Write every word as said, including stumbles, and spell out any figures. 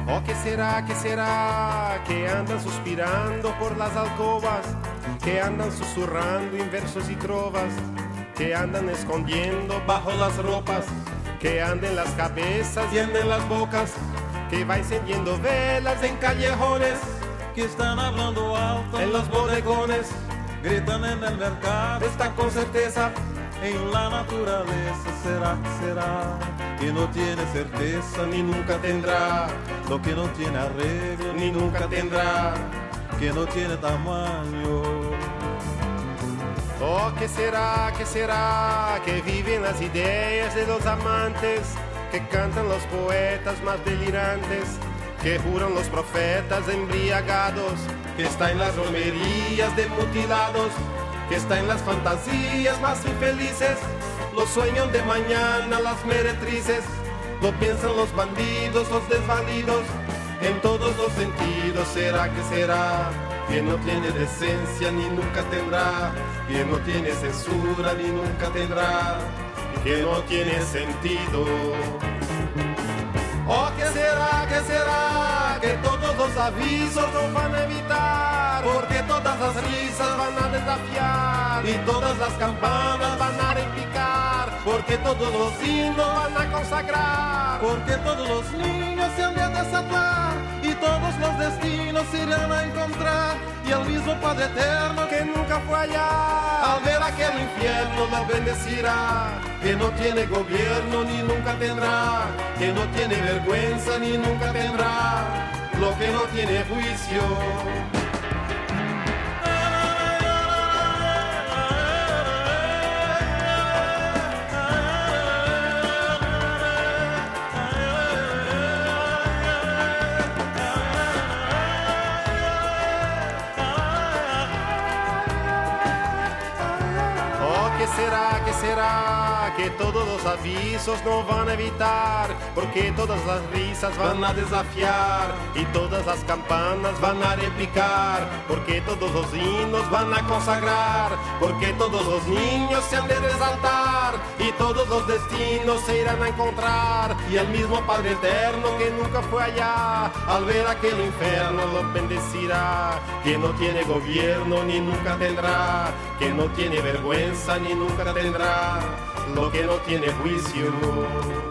Oh, ¿qué será, qué será? Que andan suspirando por las alcobas, que andan susurrando en versos y trovas, que andan escondiendo bajo las ropas, que andan en las cabezas y andan en las bocas, que va encendiendo velas en callejones, que están hablando alto en los bodegones, gritan en el mercado, está con certeza. en la naturaleza. Será, será que no tiene certeza Ni nunca tendrá, lo que no tiene arreglo, ni nunca tendrá. que no tiene tamaño. Oh, ¿qué será, qué será? Que viven las ideas de los amantes, que cantan los poetas más delirantes, que juran los profetas embriagados, que está en las romerías de mutilados, que está en las fantasías más infelices, los sueños de mañana, las meretrices, lo piensan los bandidos, los desvalidos, en todos los sentidos. ¿Será que será? Que no tiene decencia ni nunca tendrá, que no tiene censura ni nunca tendrá, que no tiene sentido. Oh, ¿qué será, qué será? Que todos los avisos nos van a evitar, porque todas las risas van a desafiar y todas las campanas van a repicar, porque todos los himnos van a consagrar, Porque todos los niños se han de desatar y todos los destinos se irán a encontrar, y el mismo Padre Eterno que nunca fue allá, al ver aquel infierno lo bendecirá, que no tiene gobierno ni nunca tendrá, que no tiene vergüenza ni nunca tendrá, lo que no tiene juicio. ¿Qué será, qué será? Que todos los avisos no van a evitar, porque todas las risas van a desafiar y todas las campanas van a repicar, porque todos los himnos van a consagrar, porque todos los niños se han de resaltar y todos los destinos se irán a encontrar, y el mismo Padre Eterno que nunca fue allá, al ver aquel infierno lo bendecirá, que no tiene gobierno ni nunca tendrá, que no tiene vergüenza ni nunca tendrá, lo que no tiene juicio.